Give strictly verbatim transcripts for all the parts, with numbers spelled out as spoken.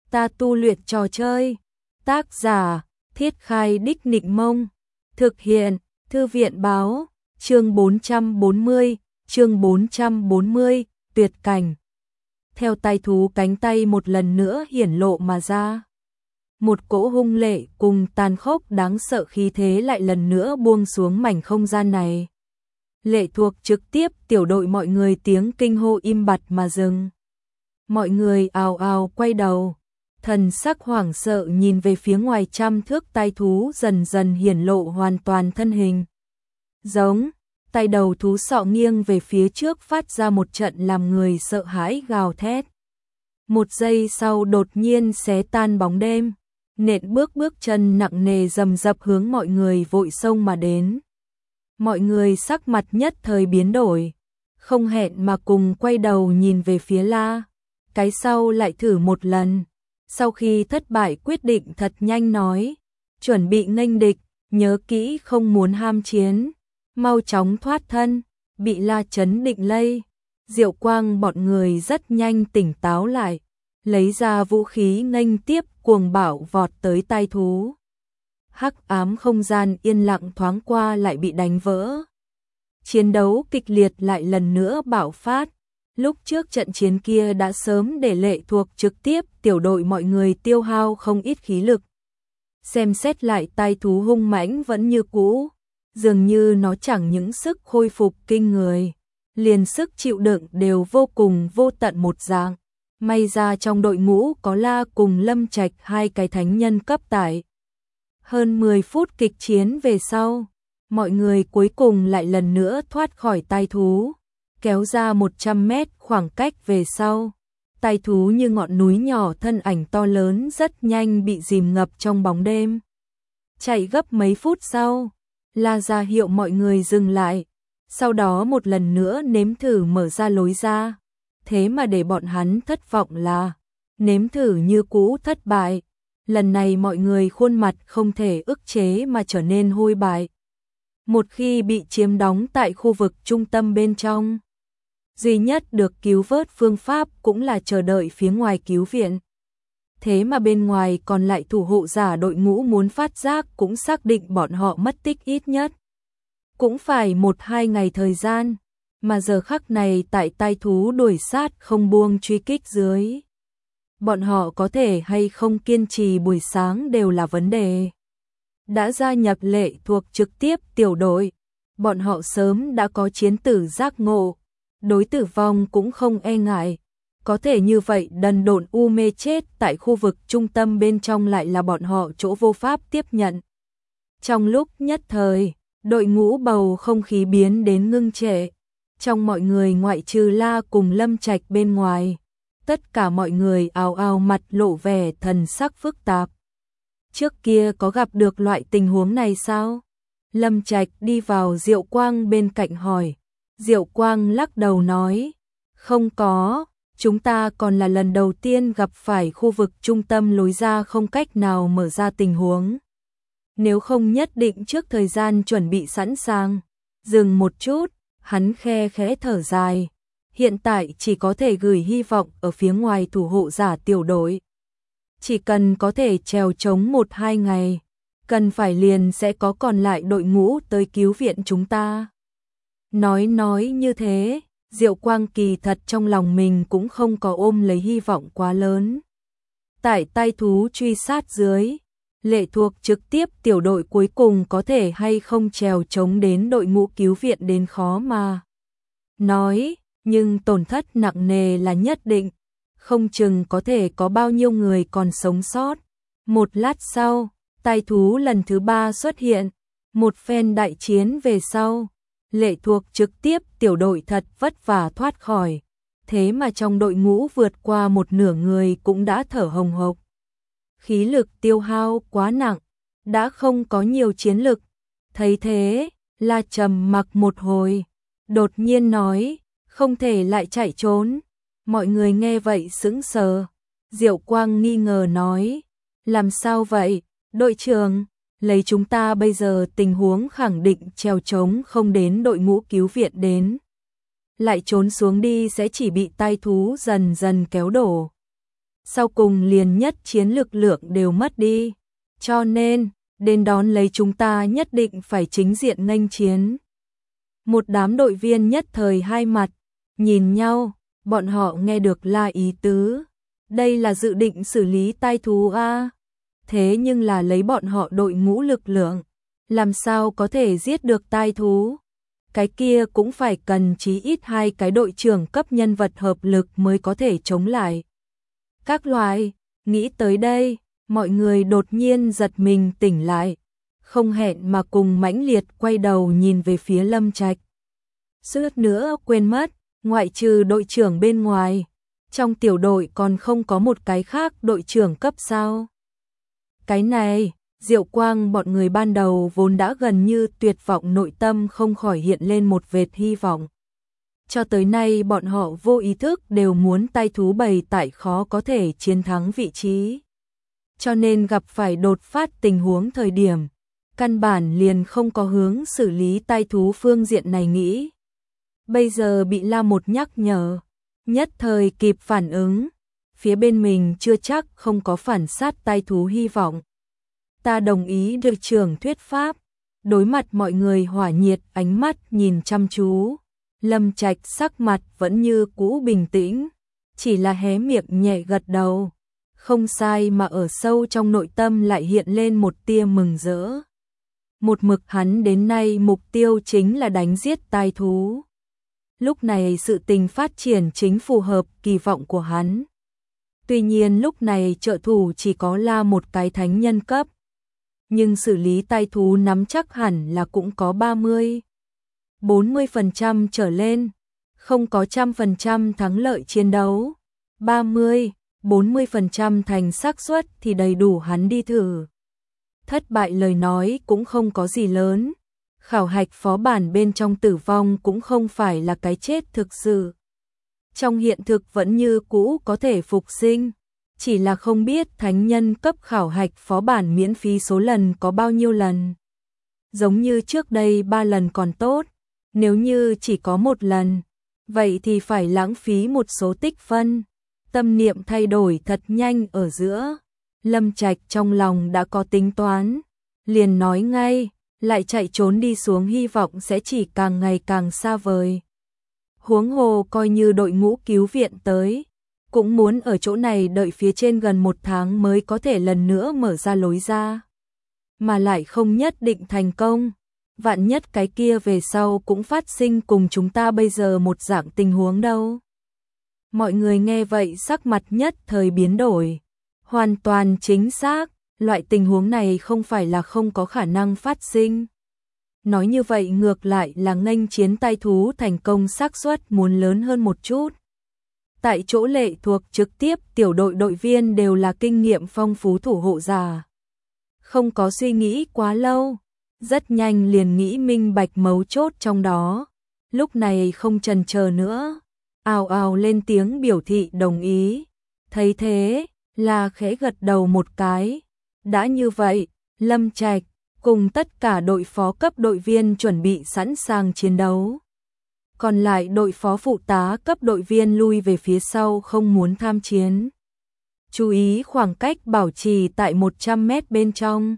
ta tu luyện trò chơi. Tác giả, Thiết Khai Đích Nịnh Mông. Thực hiện, Thư viện báo, chương bốn trăm bốn mươi, chương bốn trăm bốn mươi, tuyệt cảnh. Theo tay thú cánh tay một lần nữa hiển lộ mà ra. Một cỗ hung lệ cùng tàn khốc đáng sợ khí thế lại lần nữa buông xuống mảnh không gian này. Lệ Thuộc trực tiếp tiểu đội mọi người tiếng kinh hô im bặt mà dừng. Mọi người ào ào quay đầu, thần sắc hoảng sợ nhìn về phía ngoài trăm thước tay thú dần dần hiển lộ hoàn toàn thân hình. Giống, tay đầu thú sọ nghiêng về phía trước phát ra một trận làm người sợ hãi gào thét. Một giây sau đột nhiên xé tan bóng đêm, nện bước bước chân nặng nề rầm rập hướng mọi người vội xông mà đến. Mọi người sắc mặt nhất thời biến đổi, không hẹn mà cùng quay đầu nhìn về phía La. Cái sau lại thử một lần, sau khi thất bại quyết định thật nhanh nói, chuẩn bị nghênh địch, nhớ kỹ không muốn ham chiến, mau chóng thoát thân. Bị La chấn định lây, Diệu Quang bọn người rất nhanh tỉnh táo lại, lấy ra vũ khí nghênh tiếp cuồng bạo vọt tới tai thú. Hắc ám không gian yên lặng thoáng qua lại bị đánh vỡ. Chiến đấu kịch liệt lại lần nữa bạo phát. Lúc trước trận chiến kia đã sớm để Lệ Thuộc trực tiếp tiểu đội mọi người tiêu hao không ít khí lực. Xem xét lại tai thú hung mãnh vẫn như cũ, dường như nó chẳng những sức khôi phục kinh người, liền sức chịu đựng đều vô cùng vô tận một dạng. May ra trong đội ngũ có La cùng Lâm Trạch hai cái thánh nhân cấp tải. Hơn mười phút kịch chiến về sau, mọi người cuối cùng lại lần nữa thoát khỏi tai thú, kéo ra một trăm mét khoảng cách về sau. Tai thú như ngọn núi nhỏ thân ảnh to lớn rất nhanh bị dìm ngập trong bóng đêm. Chạy gấp mấy phút sau, La ra hiệu mọi người dừng lại, sau đó một lần nữa nếm thử mở ra lối ra. Thế mà để bọn hắn thất vọng là, nếm thử như cũ thất bại. Lần này mọi người khuôn mặt không thể ức chế mà trở nên hôi bại. Một khi bị chiếm đóng tại khu vực trung tâm bên trong, duy nhất được cứu vớt phương pháp cũng là chờ đợi phía ngoài cứu viện. Thế mà bên ngoài còn lại thủ hộ giả đội ngũ muốn phát giác cũng xác định bọn họ mất tích ít nhất cũng phải một hai ngày thời gian, mà giờ khắc này tại tai thú đuổi sát không buông truy kích dưới. Bọn họ có thể hay không kiên trì buổi sáng đều là vấn đề. Đã gia nhập Lệ Thuộc trực tiếp tiểu đội, bọn họ sớm đã có chiến tử giác ngộ, đối tử vong cũng không e ngại. Có thể như vậy đần độn u mê chết tại khu vực trung tâm bên trong lại là bọn họ chỗ vô pháp tiếp nhận. Trong lúc nhất thời, đội ngũ bầu không khí biến đến ngưng trệ. Trong mọi người ngoại trừ La cùng Lâm Trạch bên ngoài, tất cả mọi người ào ào mặt lộ vẻ thần sắc phức tạp. Trước kia có gặp được loại tình huống này sao? Lâm Trạch đi vào Diệu Quang bên cạnh hỏi. Diệu Quang lắc đầu nói, không có, chúng ta còn là lần đầu tiên gặp phải khu vực trung tâm lối ra không cách nào mở ra tình huống. Nếu không nhất định trước thời gian chuẩn bị sẵn sàng. Dừng một chút, hắn khe khẽ thở dài. Hiện tại chỉ có thể gửi hy vọng ở phía ngoài thủ hộ giả tiểu đội. Chỉ cần có thể trèo trống một hai ngày, cần phải liền sẽ có còn lại đội ngũ tới cứu viện chúng ta. Nói nói như thế, Diệu Quang kỳ thật trong lòng mình cũng không có ôm lấy hy vọng quá lớn. Tại tai thú truy sát dưới, Lệ Thuộc trực tiếp tiểu đội cuối cùng có thể hay không trèo trống đến đội ngũ cứu viện đến khó mà nói, nhưng tổn thất nặng nề là nhất định, không chừng có thể có bao nhiêu người còn sống sót. Một lát sau, tai thú lần thứ ba xuất hiện, một phen đại chiến về sau, Lệ Thuộc trực tiếp tiểu đội thật vất vả thoát khỏi, thế mà trong đội ngũ vượt qua một nửa người cũng đã thở hồng hộc. Khí lực tiêu hao quá nặng, đã không có nhiều chiến lực. Thấy thế, La trầm mặc một hồi, đột nhiên nói, không thể lại chạy trốn. Mọi người nghe vậy sững sờ. Diệu Quang nghi ngờ nói, làm sao vậy, đội trưởng? Lấy chúng ta bây giờ tình huống khẳng định trèo trống không đến đội ngũ cứu viện đến. Lại trốn xuống đi sẽ chỉ bị tai thú dần dần kéo đổ. sau cùng liền nhất chiến lực lượng đều mất đi. Cho nên, đến đón lấy chúng ta nhất định phải chính diện nghênh chiến. Một đám đội viên nhất thời hai mặt, nhìn nhau, bọn họ nghe được là ý tứ. Đây là dự định xử lý tai thú a. Thế nhưng là lấy bọn họ đội ngũ lực lượng, làm sao có thể giết được tai thú? Cái kia cũng phải cần chí ít hai cái đội trưởng cấp nhân vật hợp lực mới có thể chống lại. Các loại, nghĩ tới đây, mọi người đột nhiên giật mình tỉnh lại, không hẹn mà cùng mãnh liệt quay đầu nhìn về phía Lâm Trạch. Suýt nữa quên mất, ngoại trừ đội trưởng bên ngoài, trong tiểu đội còn không có một cái khác đội trưởng cấp sao. Cái này, Diệu Quang bọn người ban đầu vốn đã gần như tuyệt vọng, nội tâm không khỏi hiện lên một vệt hy vọng. Cho tới nay bọn họ vô ý thức đều muốn tai thú bầy tại khó có thể chiến thắng vị trí. Cho nên gặp phải đột phát tình huống thời điểm, căn bản liền không có hướng xử lý tai thú phương diện này nghĩ. Bây giờ bị La một nhắc nhở, nhất thời kịp phản ứng, phía bên mình chưa chắc không có phản sát tai thú hy vọng. Ta đồng ý được trưởng thuyết pháp, đối mặt mọi người hỏa nhiệt ánh mắt nhìn chăm chú. Lâm Trạch sắc mặt vẫn như cũ bình tĩnh, chỉ là hé miệng nhẹ gật đầu. Không sai, mà ở sâu trong nội tâm lại hiện lên một tia mừng rỡ. Một mực hắn đến nay mục tiêu chính là đánh giết tai thú. Lúc này sự tình phát triển chính phù hợp kỳ vọng của hắn. Tuy nhiên lúc này trợ thủ chỉ có là một cái thánh nhân cấp. Nhưng xử lý tai thú nắm chắc hẳn là cũng có ba mươi, bốn mươi phần trăm trở lên, không có một trăm phần trăm thắng lợi chiến đấu. ba mươi, bốn mươi phần trăm thành xác suất thì đầy đủ hắn đi thử. Thất bại lời nói cũng không có gì lớn. Khảo hạch phó bản bên trong tử vong cũng không phải là cái chết thực sự. Trong hiện thực vẫn như cũ có thể phục sinh. Chỉ là không biết thánh nhân cấp khảo hạch phó bản miễn phí số lần có bao nhiêu lần. Giống như trước đây ba lần còn tốt. Nếu như chỉ có một lần, vậy thì phải lãng phí một số tích phân. Tâm niệm thay đổi thật nhanh ở giữa. Lâm Trạch trong lòng đã có tính toán. Liền nói ngay, lại chạy trốn đi xuống hy vọng sẽ chỉ càng ngày càng xa vời. Huống hồ coi như đội ngũ cứu viện tới, cũng muốn ở chỗ này đợi phía trên gần một tháng mới có thể lần nữa mở ra lối ra. Mà lại không nhất định thành công. Vạn nhất cái kia về sau cũng phát sinh cùng chúng ta bây giờ một dạng tình huống đâu. Mọi người nghe vậy sắc mặt nhất thời biến đổi. Hoàn toàn chính xác, loại tình huống này không phải là không có khả năng phát sinh. Nói như vậy ngược lại là nghênh chiến tai thú thành công xác suất muốn lớn hơn một chút. Tại chỗ lệ thuộc trực tiếp tiểu đội đội viên đều là kinh nghiệm phong phú thủ hộ giả. Không có suy nghĩ quá lâu, rất nhanh liền nghĩ minh bạch mấu chốt trong đó. Lúc này không chần chờ nữa, ào ào lên tiếng biểu thị đồng ý. Thấy thế, là khẽ gật đầu một cái. Đã như vậy, Lâm Trạch cùng tất cả đội phó cấp đội viên chuẩn bị sẵn sàng chiến đấu. Còn lại đội phó phụ tá cấp đội viên lui về phía sau không muốn tham chiến. Chú ý khoảng cách bảo trì tại một trăm mét bên trong.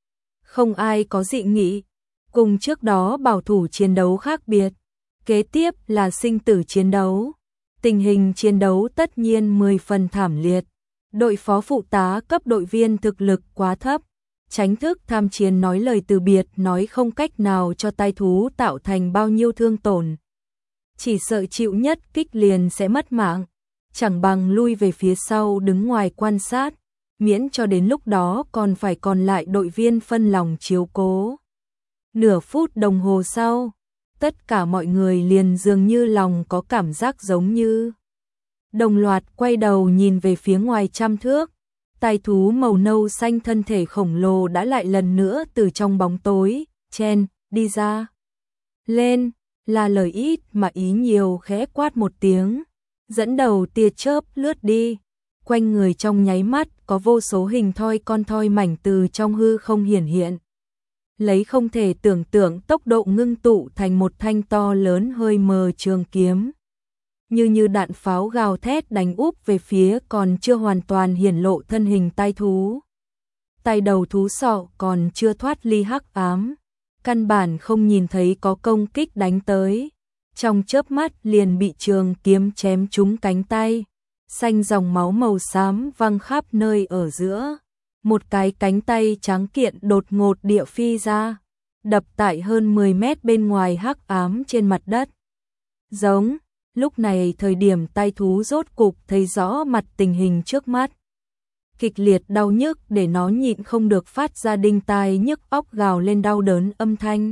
Không ai có dị nghị, cùng trước đó bảo thủ chiến đấu khác biệt. Kế tiếp là sinh tử chiến đấu. Tình hình chiến đấu tất nhiên mười phần thảm liệt. Đội phó phụ tá cấp đội viên thực lực quá thấp, tránh thức tham chiến nói lời từ biệt nói không cách nào cho tai thú tạo thành bao nhiêu thương tổn. Chỉ sợ chịu nhất kích liền sẽ mất mạng, chẳng bằng lui về phía sau đứng ngoài quan sát, miễn cho đến lúc đó còn phải còn lại đội viên phân lòng chiếu cố. Nửa phút đồng hồ sau, tất cả mọi người liền dường như lòng có cảm giác giống như đồng loạt quay đầu nhìn về phía ngoài trăm thước. Tai thú màu nâu xanh thân thể khổng lồ đã lại lần nữa từ trong bóng tối chen đi ra. Lên, là lời ít mà ý nhiều, khẽ quát một tiếng, dẫn đầu tia chớp lướt đi. Quanh người trong nháy mắt có vô số hình thoi con thoi mảnh từ trong hư không hiển hiện. Lấy không thể tưởng tượng tốc độ ngưng tụ thành một thanh to lớn hơi mờ trường kiếm. như như đạn pháo gào thét đánh úp về phía còn chưa hoàn toàn hiển lộ thân hình tai thú. Tai đầu thú sọ còn chưa thoát ly hắc ám, căn bản không nhìn thấy có công kích đánh tới. Trong chớp mắt liền bị trường kiếm chém trúng cánh tay, xanh dòng máu màu xám văng khắp nơi ở giữa. Một cái cánh tay trắng kiện đột ngột địa phi ra, đập tại hơn mười mét bên ngoài hắc ám trên mặt đất. Giống, lúc này thời điểm tai thú rốt cục thấy rõ mặt tình hình trước mắt. Kịch liệt đau nhức để nó nhịn không được phát ra đinh tai nhức óc gào lên đau đớn âm thanh.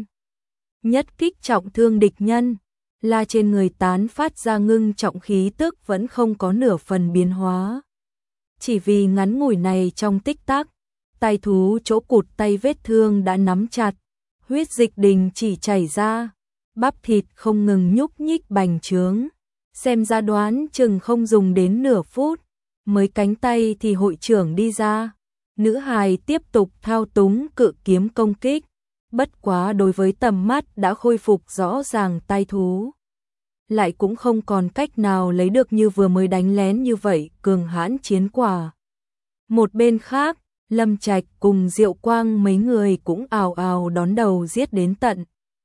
Nhất kích trọng thương địch nhân, La trên người tán phát ra ngưng trọng khí tức vẫn không có nửa phần biến hóa. Chỉ vì ngắn ngủi này trong tích tắc, tai thú chỗ cụt tay vết thương đã nắm chặt, huyết dịch đình chỉ chảy ra, bắp thịt không ngừng nhúc nhích bành trướng. Xem ra đoán chừng không dùng đến nửa phút, mới cánh tay thì hội trưởng đi ra. Nữ hài tiếp tục thao túng cự kiếm công kích, bất quá đối với tầm mắt đã khôi phục rõ ràng tai thú, lại cũng không còn cách nào lấy được như vừa mới đánh lén như vậy cường hãn chiến quả. Một bên khác, Lâm Trạch cùng Diệu Quang mấy người cũng ào ào đón đầu giết đến tận.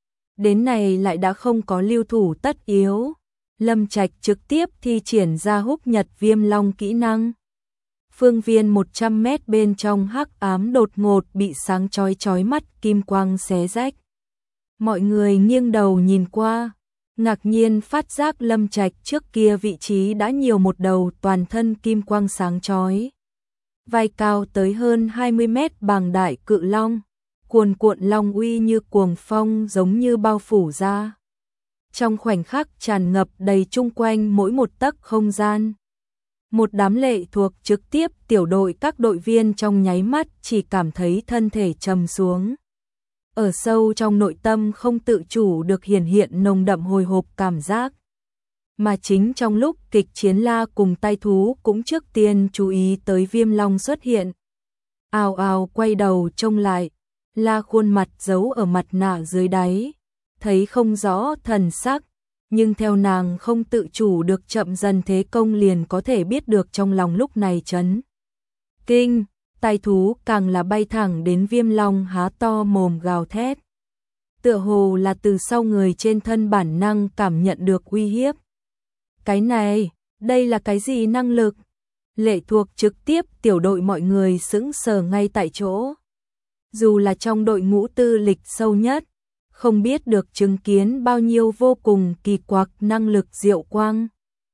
Đến này lại đã không có lưu thủ tất yếu. Lâm Trạch trực tiếp thi triển ra Húc Nhật Viêm Long kỹ năng. Phương viên một trăm mét bên trong hắc ám đột ngột bị sáng chói chói mắt kim quang xé rách. Mọi người nghiêng đầu nhìn qua, ngạc nhiên phát giác Lâm Trạch trước kia vị trí đã nhiều một đầu toàn thân kim quang sáng chói. Vai cao tới hơn hai mươi mét bằng đại cự long, cuồn cuộn long uy như cuồng phong giống như bao phủ ra. Trong khoảnh khắc tràn ngập đầy chung quanh mỗi một tấc không gian. Một đám lệ thuộc trực tiếp tiểu đội các đội viên trong nháy mắt chỉ cảm thấy thân thể trầm xuống. Ở sâu trong nội tâm không tự chủ được hiển hiện nồng đậm hồi hộp cảm giác. Mà chính trong lúc kịch chiến La cùng tai thú cũng trước tiên chú ý tới Viêm Long xuất hiện. Ào ào quay đầu trông lại, La khuôn mặt giấu ở mặt nạ dưới đáy, thấy không rõ thần sắc, nhưng theo nàng không tự chủ được chậm dần thế công liền có thể biết được trong lòng lúc này chấn kinh. Tai thú càng là bay thẳng đến Viêm Long há to mồm gào thét. Tựa hồ là từ sau người trên thân bản năng cảm nhận được uy hiếp. Cái này, đây là cái gì năng lực? Lệ thuộc trực tiếp tiểu đội mọi người sững sờ ngay tại chỗ. Dù là trong đội ngũ tư lịch sâu nhất, không biết được chứng kiến bao nhiêu vô cùng kỳ quặc năng lực Diệu Quang.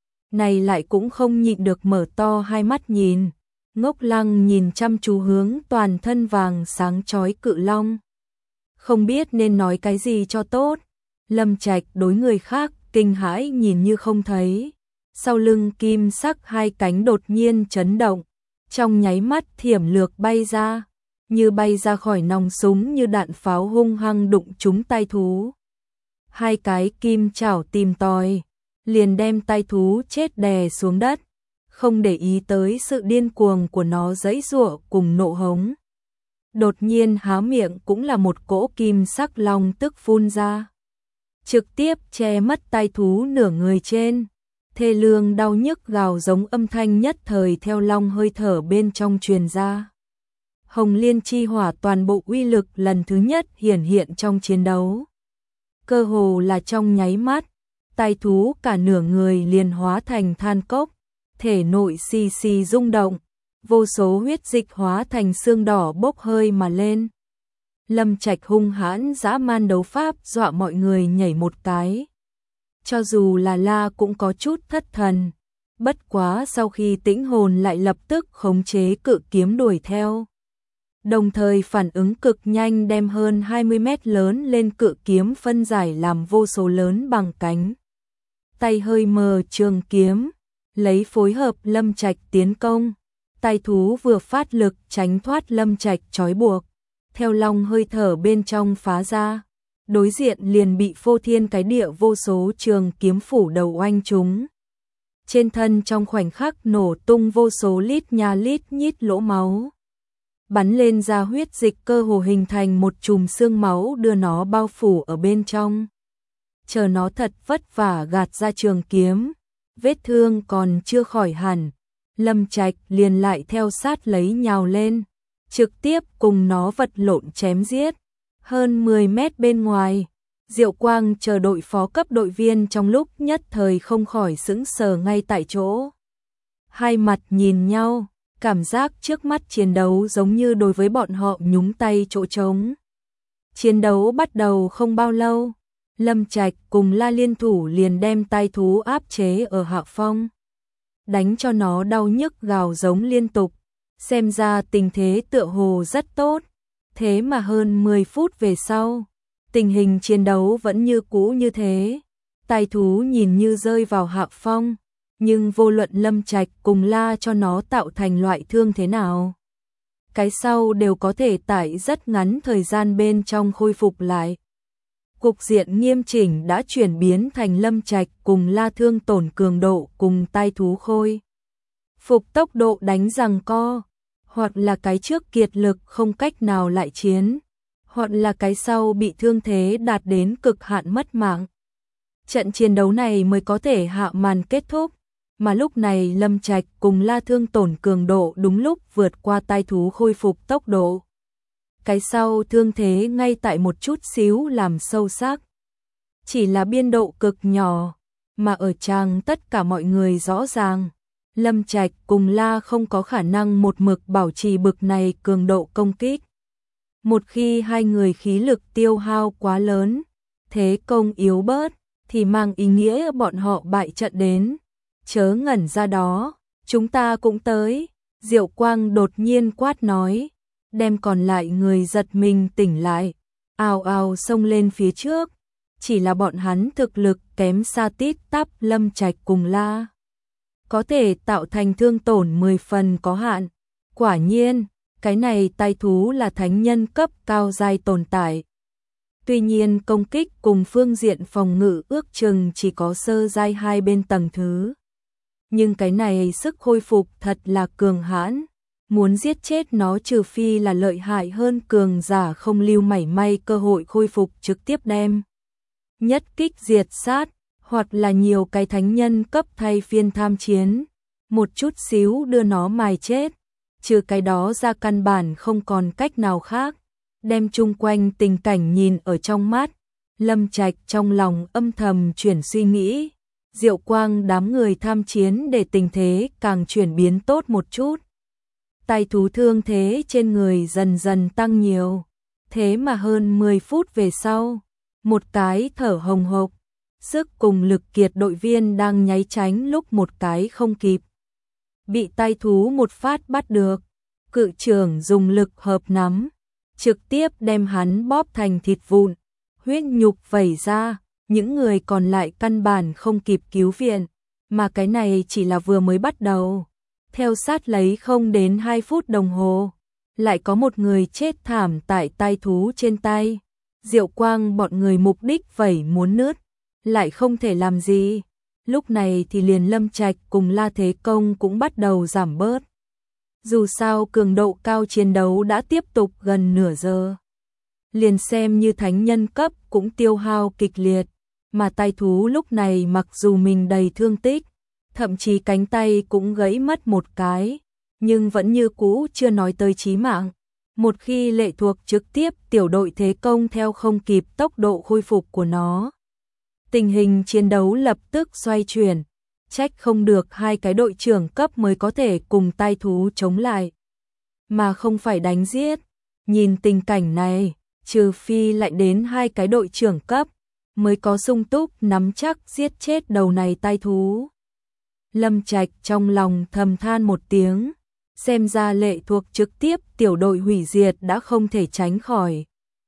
Này lại cũng không nhịn được mở to hai mắt nhìn, ngốc lăng nhìn chăm chú hướng toàn thân vàng sáng chói cự long. Không biết nên nói cái gì cho tốt. Lâm Trạch đối người khác kinh hãi nhìn như không thấy. Sau lưng kim sắc hai cánh đột nhiên chấn động, trong nháy mắt thiểm lược bay ra, như bay ra khỏi nòng súng như đạn pháo hung hăng đụng trúng tai thú. Hai cái kim chảo tìm tòi, liền đem tai thú chết đè xuống đất, không để ý tới sự điên cuồng của nó giãy giụa cùng nộ hống. Đột nhiên há miệng cũng là một cỗ kim sắc long tức phun ra, trực tiếp che mất tai thú nửa người trên. Thê lương đau nhức gào giống âm thanh nhất thời theo long hơi thở bên trong truyền ra. Hồng Liên chi hỏa toàn bộ uy lực lần thứ nhất hiển hiện trong chiến đấu. Cơ hồ là trong nháy mắt, tai thú cả nửa người liền hóa thành than cốc, thể nội xì xì rung động, vô số huyết dịch hóa thành xương đỏ bốc hơi mà lên. Lâm Trạch hung hãn dã man đấu pháp dọa mọi người nhảy một cái. Cho dù là La cũng có chút thất thần, bất quá sau khi tĩnh hồn lại lập tức khống chế cự kiếm đuổi theo. Đồng thời phản ứng cực nhanh đem hơn hai mươi mét lớn lên cự kiếm phân giải làm vô số lớn bằng cánh. Tay hơi mờ trường kiếm, lấy phối hợp Lâm Trạch tiến công. Tai thú vừa phát lực tránh thoát Lâm Trạch trói buộc, theo long hơi thở bên trong phá ra. Đối diện liền bị phô thiên cái địa vô số trường kiếm phủ đầu oanh chúng. Trên thân trong khoảnh khắc nổ tung vô số lít nha lít nhít lỗ máu. Bắn lên ra huyết dịch cơ hồ hình thành một chùm xương máu đưa nó bao phủ ở bên trong. Chờ nó thật vất vả gạt ra trường kiếm, vết thương còn chưa khỏi hẳn, Lâm Trạch liền lại theo sát lấy nhào lên, trực tiếp cùng nó vật lộn chém giết. Hơn mười mét bên ngoài, Diệu Quang chờ đội phó cấp đội viên trong lúc nhất thời không khỏi sững sờ ngay tại chỗ. Hai mặt nhìn nhau, cảm giác trước mắt chiến đấu giống như đối với bọn họ nhúng tay chỗ trống. Chiến đấu bắt đầu không bao lâu, Lâm Trạch cùng La Liên thủ liền đem tai thú áp chế ở hạ phong, đánh cho nó đau nhức gào giống liên tục, xem ra tình thế tựa hồ rất tốt. Thế mà hơn mười phút về sau, tình hình chiến đấu vẫn như cũ như thế. Tai thú nhìn như rơi vào hạ phong, nhưng vô luận Lâm Trạch cùng La cho nó tạo thành loại thương thế nào, cái sau đều có thể tại rất ngắn thời gian bên trong khôi phục lại. Cục diện nghiêm chỉnh đã chuyển biến thành Lâm Trạch cùng La thương tổn cường độ cùng tai thú khôi phục tốc độ đánh giằng co, hoặc là cái trước kiệt lực không cách nào lại chiến, hoặc là cái sau bị thương thế đạt đến cực hạn mất mạng. Trận chiến đấu này mới có thể hạ màn kết thúc, mà lúc này Lâm Trạch cùng La thương tổn cường độ đúng lúc vượt qua tai thú khôi phục tốc độ. Cái sau thương thế ngay tại một chút xíu làm sâu sắc, chỉ là biên độ cực nhỏ, mà ở trang tất cả mọi người rõ ràng, Lâm Trạch cùng La không có khả năng một mực bảo trì bực này cường độ công kích. Một khi hai người khí lực tiêu hao quá lớn, thế công yếu bớt, thì mang ý nghĩa bọn họ bại trận đến. Chớ ngẩn ra đó, chúng ta cũng tới. Diệu Quang đột nhiên quát nói, đem còn lại người giật mình tỉnh lại, ào ào xông lên phía trước. Chỉ là bọn hắn thực lực kém xa tít tắp Lâm Trạch cùng La, có thể tạo thành thương tổn mười phần có hạn. Quả nhiên, cái này tai thú là thánh nhân cấp cao giai tồn tại. Tuy nhiên công kích cùng phương diện phòng ngự ước chừng chỉ có sơ giai hai bên tầng thứ. Nhưng cái này sức khôi phục thật là cường hãn. Muốn giết chết nó trừ phi là lợi hại hơn cường giả không lưu mảy may cơ hội khôi phục trực tiếp đem. Nhất kích diệt sát, hoặc là nhiều cái thánh nhân cấp thay phiên tham chiến. Một chút xíu đưa nó mài chết. Trừ cái đó ra căn bản không còn cách nào khác. Đem chung quanh tình cảnh nhìn ở trong mắt, Lâm Trạch trong lòng âm thầm chuyển suy nghĩ. Diệu Quang đám người tham chiến để tình thế càng chuyển biến tốt một chút. Tai thú thương thế trên người dần dần tăng nhiều. Thế mà hơn mười phút về sau, một cái thở hồng hộc, sức cùng lực kiệt đội viên đang nháy tránh lúc một cái không kịp. Bị tai thú một phát bắt được, cự trưởng dùng lực hợp nắm, trực tiếp đem hắn bóp thành thịt vụn, huyết nhục vẩy ra, những người còn lại căn bản không kịp cứu viện, mà cái này chỉ là vừa mới bắt đầu. Theo sát lấy không đến hai phút đồng hồ, lại có một người chết thảm tại tai thú trên tay. Diệu Quang bọn người mục đích vẩy muốn nứt, lại không thể làm gì. Lúc này thì liền Lâm Trạch cùng La Thế Công cũng bắt đầu giảm bớt. Dù sao cường độ cao chiến đấu đã tiếp tục gần nửa giờ. Liền xem như thánh nhân cấp cũng tiêu hao kịch liệt, mà tai thú lúc này mặc dù mình đầy thương tích, thậm chí cánh tay cũng gãy mất một cái, nhưng vẫn như cũ chưa nói tới chí mạng. Một khi lệ thuộc trực tiếp tiểu đội Thế Công theo không kịp tốc độ khôi phục của nó, tình hình chiến đấu lập tức xoay chuyển. Trách không được hai cái đội trưởng cấp mới có thể cùng tai thú chống lại, mà không phải đánh giết. Nhìn tình cảnh này, trừ phi lại đến hai cái đội trưởng cấp, mới có sung túc nắm chắc giết chết đầu này tai thú. Lâm Trạch trong lòng thầm than một tiếng, xem ra lệ thuộc trực tiếp tiểu đội hủy diệt đã không thể tránh khỏi.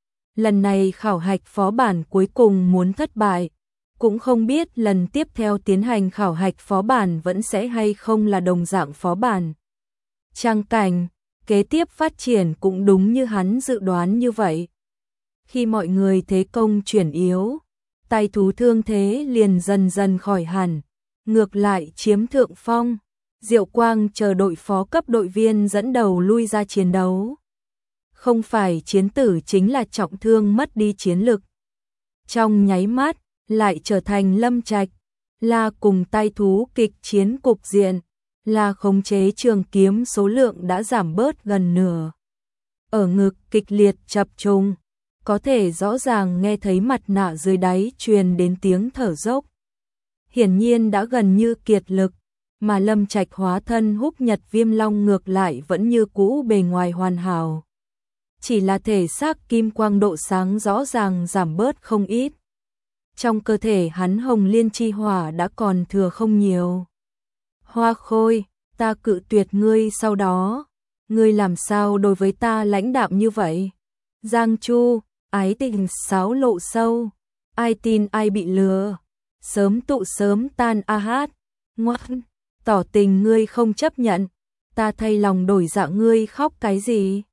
Lần này khảo hạch phó bản cuối cùng muốn thất bại, cũng không biết lần tiếp theo tiến hành khảo hạch phó bản vẫn sẽ hay không là đồng dạng phó bản. Trang cảnh kế tiếp phát triển cũng đúng như hắn dự đoán như vậy. Khi mọi người thế công chuyển yếu, tai thú thương thế liền dần dần khỏi hẳn, ngược lại chiếm thượng phong. Diệu Quang chờ đội phó cấp đội viên dẫn đầu lui ra chiến đấu. Không phải chiến tử chính là trọng thương mất đi chiến lực. Trong nháy mắt, lại trở thành Lâm Trạch, là cùng tay thú kịch chiến cục diện, là khống chế trường kiếm số lượng đã giảm bớt gần nửa. Ở ngực kịch liệt chập trùng, có thể rõ ràng nghe thấy mặt nạ dưới đáy truyền đến tiếng thở dốc. Hiển nhiên đã gần như kiệt lực, mà Lâm Trạch hóa thân Húc Nhật Viêm Long ngược lại vẫn như cũ, bề ngoài hoàn hảo. Chỉ là thể xác kim quang độ sáng rõ ràng giảm bớt không ít. Trong cơ thể hắn hồng liên chi hỏa đã còn thừa không nhiều. Hoa Khôi, ta cự tuyệt ngươi sau đó, ngươi làm sao đối với ta lãnh đạm như vậy? Giang Chu, ái tình sáo lộ sâu, ai tin ai bị lừa, sớm tụ sớm tan a hát, ngoan, tỏ tình ngươi không chấp nhận, ta thay lòng đổi dạ, ngươi khóc cái gì?